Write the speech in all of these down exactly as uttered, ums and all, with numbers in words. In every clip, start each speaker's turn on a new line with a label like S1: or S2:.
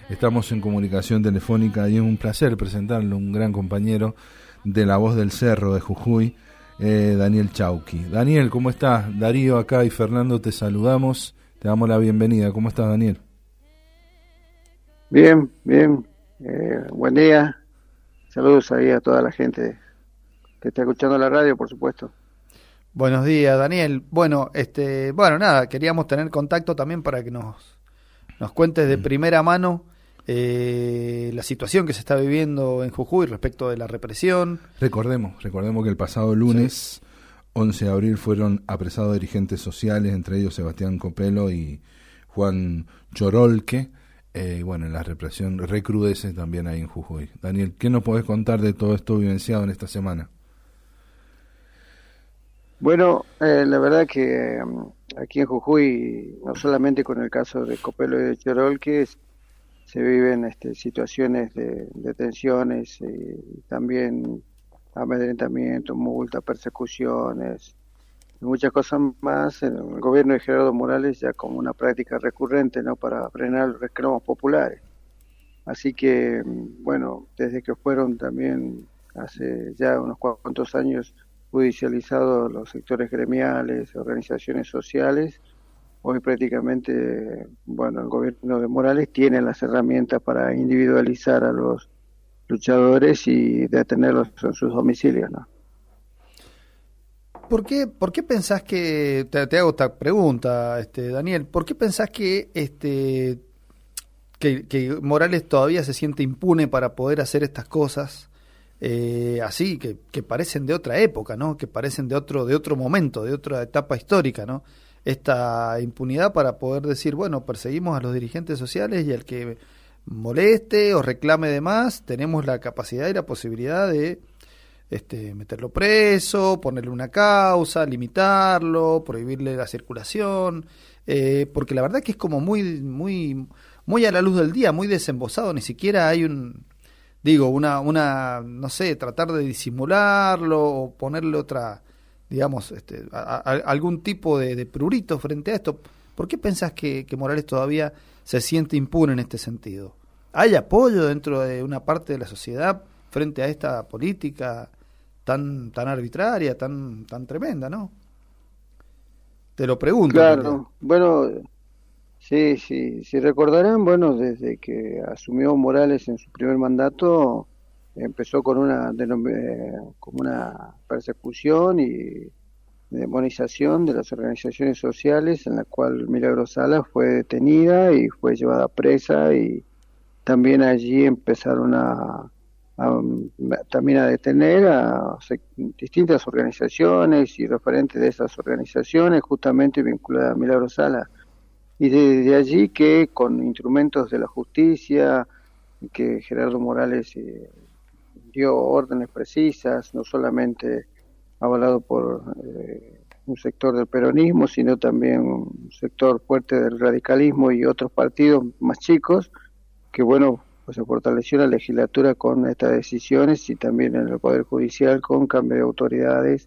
S1: Estamos en comunicación telefónica y es un placer presentarle un gran compañero de La Voz del Cerro de Jujuy, eh, Daniel Chauqui. Daniel, ¿cómo estás? Darío acá y Fernando te saludamos, te damos la bienvenida. ¿Cómo estás, Daniel?
S2: Bien, bien, eh, buen día. Saludos ahí a toda la gente que está escuchando la radio, por supuesto.
S3: Buenos días, Daniel. Bueno, este, bueno, nada, queríamos tener contacto también para que nos, nos cuentes de primera mano eh, la situación que se está viviendo en Jujuy respecto de la represión.
S1: Recordemos, recordemos que el pasado lunes, sí. once de abril, fueron apresados dirigentes sociales, entre ellos Sebastián Copelo y Juan Chorolque. Eh, bueno, la represión recrudece también ahí en Jujuy. Daniel, ¿qué nos podés contar de todo esto vivenciado en esta semana?
S2: Bueno, eh, la verdad que um, aquí en Jujuy, no solamente con el caso de Copelo y de Chorolque, se viven este, situaciones de, de tensiones y también amedrentamiento, multas, persecuciones, y muchas cosas más en el gobierno de Gerardo Morales ya como una práctica recurrente, ¿no?, para frenar los reclamos populares. Así que, bueno, desde que fueron también hace ya unos cuantos años judicializados los sectores gremiales, organizaciones sociales, hoy prácticamente, bueno, el gobierno de Morales tiene las herramientas para individualizar a los luchadores y detenerlos en sus domicilios, ¿no?
S3: ¿Por qué, por qué pensás que, te, te hago esta pregunta, este, Daniel, ¿por qué pensás que, este, que, que Morales todavía se siente impune para poder hacer estas cosas eh, así, que, que parecen de otra época, ¿no? Que parecen de otro, de otro momento, de otra etapa histórica, ¿no? Esta impunidad para poder decir, bueno, perseguimos a los dirigentes sociales y al que moleste o reclame de más, tenemos la capacidad y la posibilidad de este, meterlo preso, ponerle una causa, limitarlo, prohibirle la circulación, eh, porque la verdad que es como muy, muy, muy a la luz del día, muy desembosado, ni siquiera hay un, digo, una, una, no sé, tratar de disimularlo o ponerle otra, digamos, este, a, a, algún tipo de, de prurito frente a esto. ¿Por qué pensás que, que Morales todavía se siente impune en este sentido? ¿Hay apoyo dentro de una parte de la sociedad frente a esta política tan tan arbitraria, tan tan tremenda, ¿no? Te lo pregunto.
S2: Claro, bueno, sí, sí, si recordarán, bueno, desde que asumió Morales en su primer mandato, empezó con una eh, como una persecución y demonización de las organizaciones sociales, en la cual Milagros Salas fue detenida y fue llevada presa, y también allí empezaron a, a también a detener a distintas organizaciones y referentes de esas organizaciones justamente vinculadas a Milagros Salas. Y desde allí que con instrumentos de la justicia, que Gerardo Morales eh, dio órdenes precisas, no solamente avalado por eh, un sector del peronismo, sino también un sector fuerte del radicalismo y otros partidos más chicos, que bueno, pues se fortaleció la legislatura con estas decisiones y también en el Poder Judicial con cambio de autoridades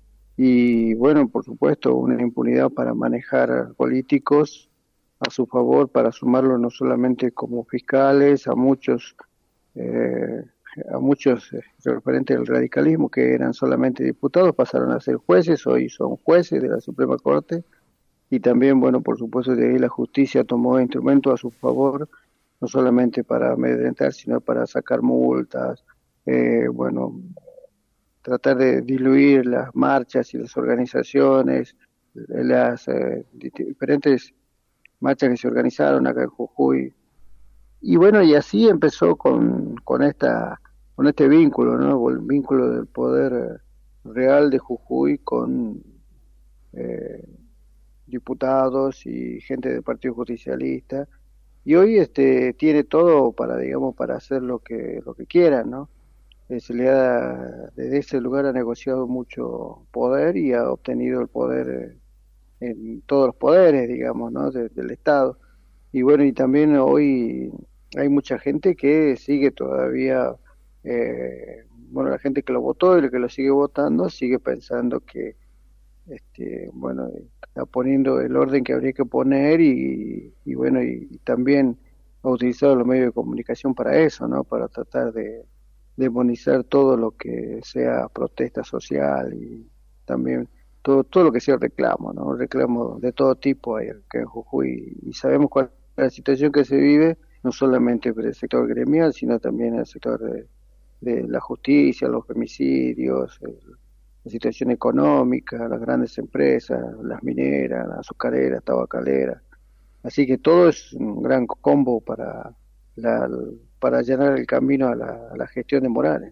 S2: y bueno, por supuesto, una impunidad para manejar políticos a su favor, para sumarlo no solamente como fiscales, a muchos eh, a muchos eh, referentes del radicalismo que eran solamente diputados, pasaron a ser jueces, hoy son jueces de la Suprema Corte, y también, bueno, por supuesto, de ahí la justicia tomó instrumentos a su favor, no solamente para amedrentar, sino para sacar multas, eh, bueno, tratar de diluir las marchas y las organizaciones, las eh, diferentes marchas que se organizaron acá en Jujuy. Y bueno, y así empezó con, con esta con este vínculo, ¿no? El vínculo del poder real de Jujuy con eh, diputados y gente del Partido Justicialista. Y hoy este tiene todo para, digamos, para hacer lo que lo que quiera, ¿no? Eh, se le ha, desde ese lugar ha negociado mucho poder y ha obtenido el poder eh, en todos los poderes, digamos, ¿no? De, del Estado. Y bueno, y también hoy hay mucha gente que sigue todavía, eh, bueno, la gente que lo votó y la que lo sigue votando sigue pensando que, este, bueno, está poniendo el orden que habría que poner y, y bueno, y, y también ha utilizado los medios de comunicación para eso, ¿no? Para tratar de demonizar todo lo que sea protesta social y también todo todo lo que sea reclamo, ¿no? Reclamo de todo tipo hay acá en Jujuy y sabemos cuál es la situación que se vive, no solamente por el sector gremial, sino también en el sector de, de la justicia, los femicidios, el, la situación económica, las grandes empresas, las mineras, las azucareras, tabacaleras. Así que todo es un gran combo para la, para allanar el camino a la, a la gestión de Morales.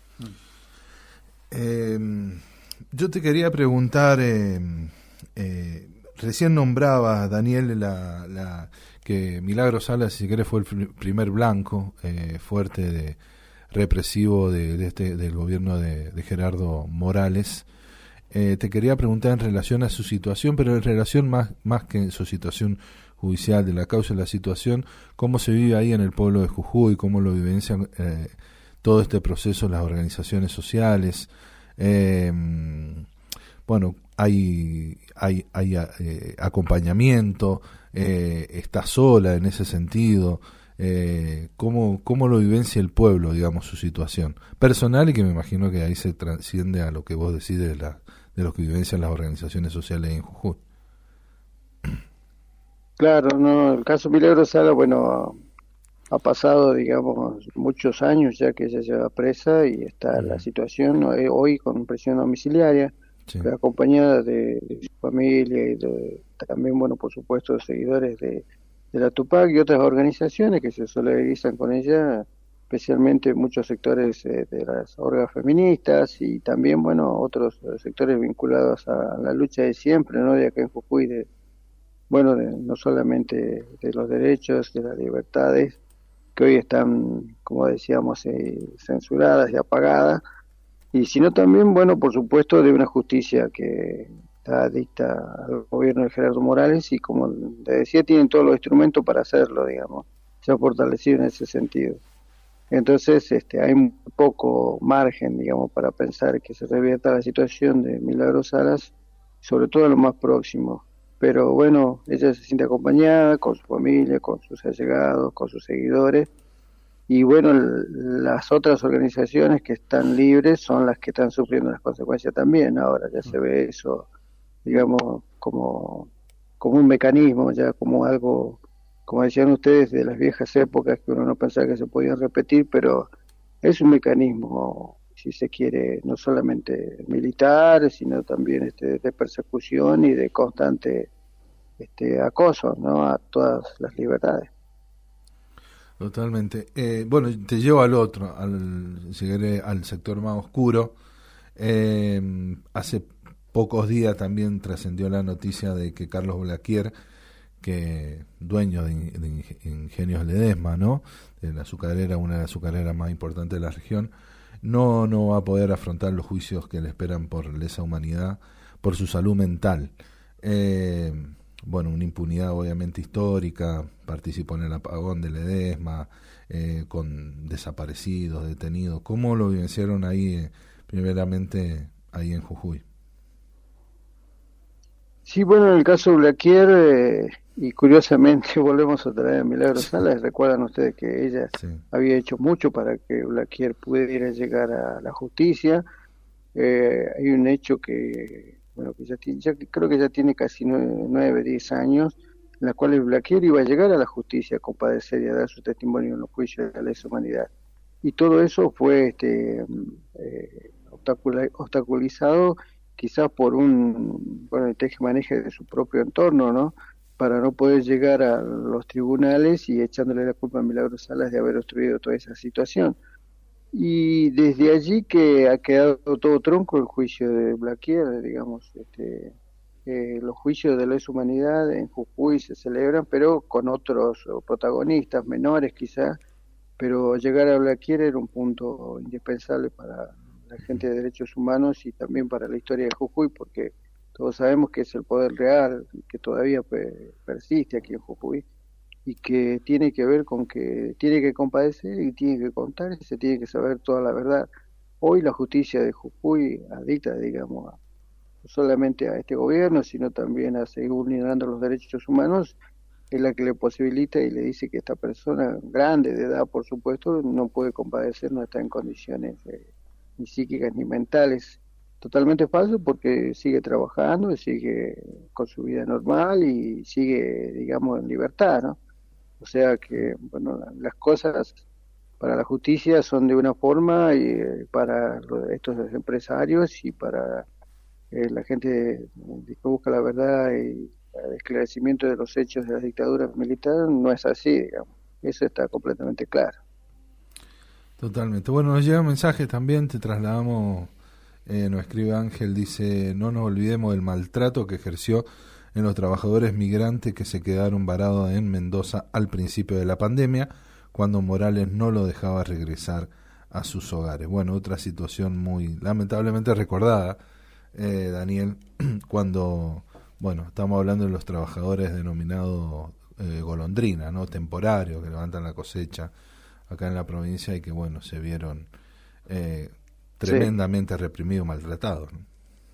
S1: Eh, yo te quería preguntar, eh, eh, recién nombraba Daniel la, la que Milagro Salas, si querés, fue el primer blanco eh, fuerte de represivo de, de este del gobierno de, de Gerardo Morales. Eh, te quería preguntar en relación a su situación, pero en relación más, más que en su situación judicial, de la causa de la situación, cómo se vive ahí en el pueblo de Jujuy, cómo lo vivencian eh, todo este proceso, las organizaciones sociales. Eh, bueno, hay, hay, hay eh, acompañamiento, eh, está sola en ese sentido. Eh, ¿cómo, ¿Cómo lo vivencia el pueblo, digamos, su situación personal, y que me imagino que ahí se trasciende a lo que vos decís de, la, de lo que vivencian las organizaciones sociales en Jujuy?
S2: Claro, no, el caso Milagro Sala, bueno, ha pasado, digamos, muchos años ya que ella lleva presa y está
S1: Mm.
S2: la situación eh, hoy con prisión domiciliaria,
S1: Sí.
S2: acompañada de, de su familia y de, también, bueno, por supuesto, seguidores de, de la Tupac y otras organizaciones que se solidarizan con ella, especialmente muchos sectores eh, de las orgas feministas y también, bueno, otros eh, sectores vinculados a, a la lucha de siempre, ¿no? De acá en Jujuy, de, bueno, de, no solamente de los derechos, de las libertades, que hoy están, como decíamos, eh, censuradas y apagadas, y sino también, bueno, por supuesto, de una justicia que está dicta al gobierno de Gerardo Morales y, como le decía, tienen todos los instrumentos para hacerlo, digamos, se ha fortalecido en ese sentido. Entonces, este, hay muy poco margen, digamos, para pensar que se revierta la situación de Milagro Salas, sobre todo a lo más próximo. Pero bueno, ella se siente acompañada con su familia, con sus allegados, con sus seguidores. Y bueno, el, las otras organizaciones que están libres son las que están sufriendo las consecuencias también. Ahora ya se ve eso, digamos, como, como un mecanismo, ya como algo, como decían ustedes, de las viejas épocas que uno no pensaba que se podían repetir, pero es un mecanismo, si se quiere, no solamente militar, sino también este, de persecución y de constante este, acoso, ¿no?, a todas las libertades.
S1: Totalmente. Eh, bueno, te llevo al otro, al, si querés, al sector más oscuro. Eh, hace pocos días también trascendió la noticia de que Carlos Blaquier, que dueño de, de Ingenios Ledesma, ¿no?, de la azucarera, una de las azucareras más importantes de la región, no, no va a poder afrontar los juicios que le esperan por lesa humanidad, por su salud mental. Eh, bueno, una impunidad obviamente histórica, participó en el apagón de Ledesma, eh, con desaparecidos, detenidos. ¿Cómo lo vivenciaron ahí, eh, primeramente, ahí en Jujuy?
S2: Sí, bueno, en el caso de Blaquier, eh, y curiosamente volvemos a traer a Milagro
S1: Sí.
S2: Salas, recuerdan ustedes que ella
S1: Sí.
S2: había hecho mucho para que Blaquier pudiera llegar a la justicia. Eh, hay un hecho que, bueno, que ya tiene, ya, creo que ya tiene casi nueve, nueve, diez años, en la cual Blaquier iba a llegar a la justicia a compadecer y a dar su testimonio en los juicios de la lesa humanidad. Y todo eso fue este, eh, obstacula- obstaculizado quizás por un, bueno, el teje-maneje de su propio entorno, ¿no?, para no poder llegar a los tribunales y echándole la culpa a Milagro Salas de haber obstruido toda esa situación. Y desde allí que ha quedado todo tronco el juicio de Blaquier, digamos, este, eh, los juicios de lesa humanidad en Jujuy se celebran, pero con otros protagonistas, menores quizás, pero llegar a Blaquier era un punto indispensable para la gente de derechos humanos y también para la historia de Jujuy, porque todos sabemos que es el poder real que todavía pe- persiste aquí en Jujuy y que tiene que ver con que tiene que compadecer y tiene que contar y se tiene que saber toda la verdad. Hoy la justicia de Jujuy adicta, digamos, a, no solamente a este gobierno, sino también a seguir vulnerando los derechos humanos, es la que le posibilita y le dice que esta persona, grande de edad por supuesto, no puede compadecer, no está en condiciones eh, ni psíquicas ni mentales. Totalmente falso, porque sigue trabajando y sigue con su vida normal y sigue, digamos, en libertad, ¿no? O sea que, bueno, las cosas para la justicia son de una forma y eh, para estos empresarios y para eh, la gente que busca la verdad y el esclarecimiento de los hechos de la dictadura militar no es así, digamos. Eso está completamente claro.
S1: Totalmente. Bueno, nos llega un mensaje también, te trasladamos, eh, nos escribe Ángel, dice, no nos olvidemos del maltrato que ejerció en los trabajadores migrantes que se quedaron varados en Mendoza al principio de la pandemia, cuando Morales no lo dejaba regresar a sus hogares. Bueno, otra situación muy lamentablemente recordada, eh, Daniel, cuando, bueno, estamos hablando de los trabajadores denominados eh, golondrina, ¿no? Temporarios, que levantan la cosecha acá en la provincia y que, bueno, se vieron eh, tremendamente sí. reprimidos, maltratados, ¿no?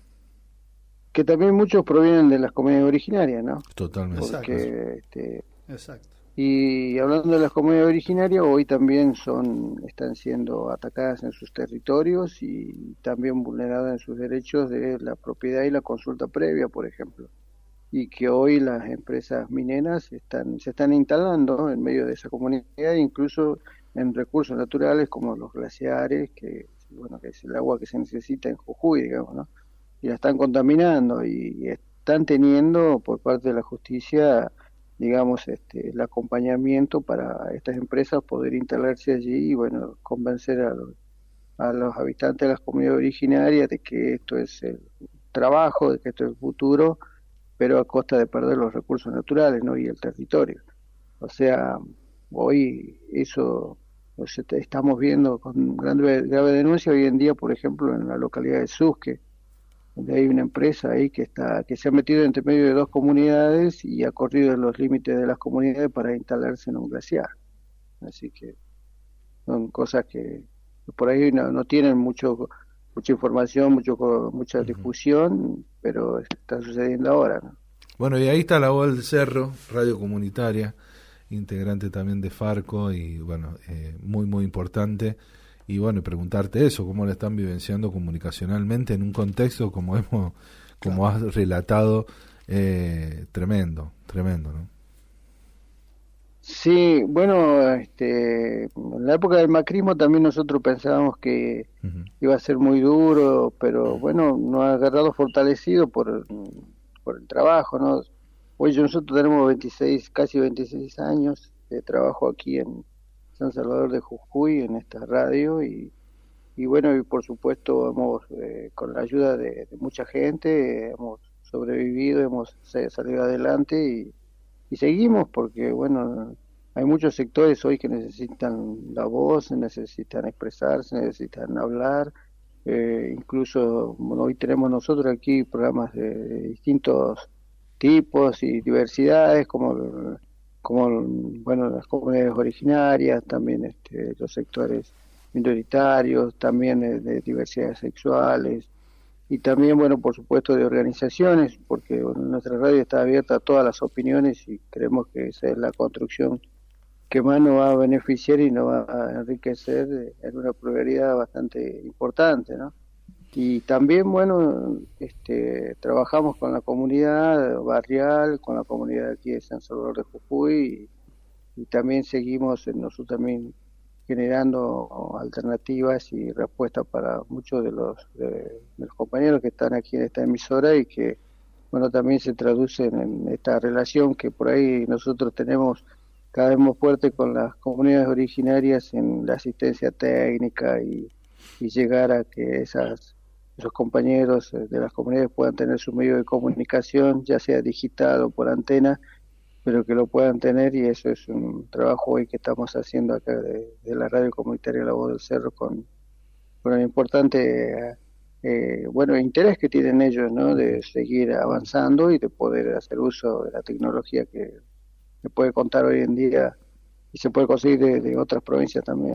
S2: Que también muchos provienen de las comunidades originarias, ¿no?
S1: Totalmente.
S2: Porque, este,
S3: Exacto.
S2: Y hablando de las comunidades originarias, hoy también son están siendo atacadas en sus territorios y también vulneradas en sus derechos de la propiedad y la consulta previa, por ejemplo. Y que hoy las empresas mineras están se están instalando en medio de esa comunidad, incluso en recursos naturales como los glaciares, que bueno que es el agua que se necesita en Jujuy, digamos, ¿no? Y la están contaminando y están teniendo por parte de la justicia, digamos, este, el acompañamiento para estas empresas poder instalarse allí y, bueno, convencer a los, a los habitantes de las comunidades originarias de que esto es el trabajo, de que esto es el futuro, pero a costa de perder los recursos naturales, ¿no? Y el territorio. O sea, hoy eso lo estamos viendo con grave, grave denuncia hoy en día, por ejemplo, en la localidad de Susque, donde hay una empresa ahí que está que se ha metido entre medio de dos comunidades y ha corrido los límites de las comunidades para instalarse en un glaciar. Así que son cosas que por ahí no, no tienen mucho mucha información, mucho mucha uh-huh. difusión, pero está sucediendo ahora, ¿no?
S1: Bueno, y ahí está la Voz del Cerro, radio comunitaria, integrante también de Farco y bueno, eh, muy muy importante. Y bueno, preguntarte eso, cómo lo están vivenciando comunicacionalmente en un contexto como hemos, como claro. has relatado, eh, tremendo, tremendo, ¿no?
S2: Sí, bueno, este, en la época del macrismo también nosotros pensábamos que uh-huh. iba a ser muy duro, pero bueno, nos ha agarrado fortalecido por, por el trabajo, ¿no? Hoy nosotros tenemos veintiséis, casi veintiséis años de trabajo aquí en San Salvador de Jujuy en esta radio y, y bueno, y por supuesto hemos eh, con la ayuda de, de mucha gente eh, hemos sobrevivido, hemos salido adelante y, y seguimos porque bueno, hay muchos sectores hoy que necesitan la voz, necesitan expresarse, necesitan hablar, eh, incluso bueno, hoy tenemos nosotros aquí programas de, de distintos tipos y diversidades como como bueno las comunidades originarias, también este, los sectores minoritarios, también de, de diversidades sexuales y también bueno por supuesto de organizaciones, porque bueno, nuestra radio está abierta a todas las opiniones y creemos que esa es la construcción que más nos va a beneficiar y nos va a enriquecer en una pluralidad bastante importante, ¿no? Y también, bueno, este, trabajamos con la comunidad barrial, con la comunidad aquí de San Salvador de Jujuy y, y también seguimos nosotros también generando alternativas y respuestas para muchos de los, de, de los compañeros que están aquí en esta emisora y que, bueno, también se traducen en esta relación que por ahí nosotros tenemos cada vez más fuerte con las comunidades originarias en la asistencia técnica y, y llegar a que esas esos compañeros de las comunidades puedan tener su medio de comunicación, ya sea digital o por antena, pero que lo puedan tener y eso es un trabajo hoy que estamos haciendo acá de, de la radio comunitaria La Voz del Cerro con, con un importante eh, bueno interés que tienen ellos, ¿no? De seguir avanzando y de poder hacer uso de la tecnología que se puede contar hoy en día y se puede conseguir de, de otras provincias también.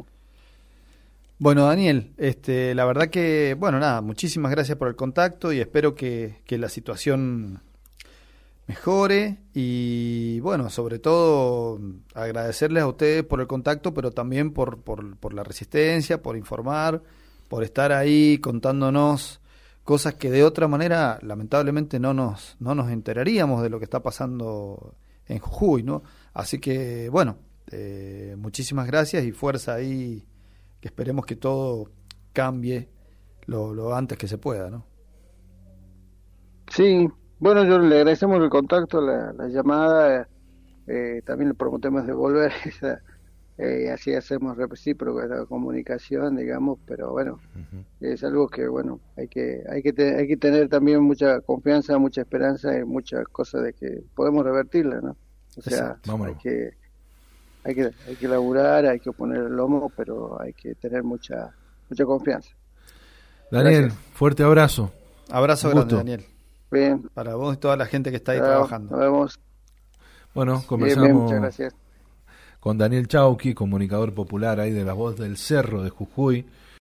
S3: Bueno, Daniel, este, la verdad que, bueno, nada, muchísimas gracias por el contacto y espero que, que la situación mejore y bueno, sobre todo agradecerles a ustedes por el contacto, pero también por, por, por la resistencia, por informar, por estar ahí contándonos cosas que de otra manera lamentablemente no nos, no nos enteraríamos de lo que está pasando en Jujuy, ¿no? Así que bueno, eh, muchísimas gracias y fuerza ahí, que esperemos que todo cambie lo, lo antes que se pueda, ¿no?
S2: Sí, bueno, yo le agradecemos el contacto, la, la llamada, eh, también le prometemos devolver esa, eh, así hacemos recíproca la comunicación, digamos, pero bueno,
S1: Ujú.
S2: es algo que bueno, hay que hay que te- hay que tener también mucha confianza, mucha esperanza y muchas cosas de que podemos revertirla, ¿no? O sea,
S3: Exacto.
S1: Vámonos.
S2: hay que hay que hay que laburar, hay que poner el lomo, pero hay que tener mucha mucha confianza.
S1: Daniel,
S2: Gracias.
S1: fuerte abrazo.
S3: Abrazo
S1: Un
S3: grande,
S1: gusto.
S3: Daniel,
S2: Bien,
S3: para vos y toda la gente que está ahí
S2: chao,
S3: trabajando.
S2: nos vemos.
S1: Bueno,
S2: Bien, bien,
S1: conversamos
S2: muchas gracias.
S1: con Daniel Chauqui, comunicador popular ahí de La Voz del Cerro de Jujuy.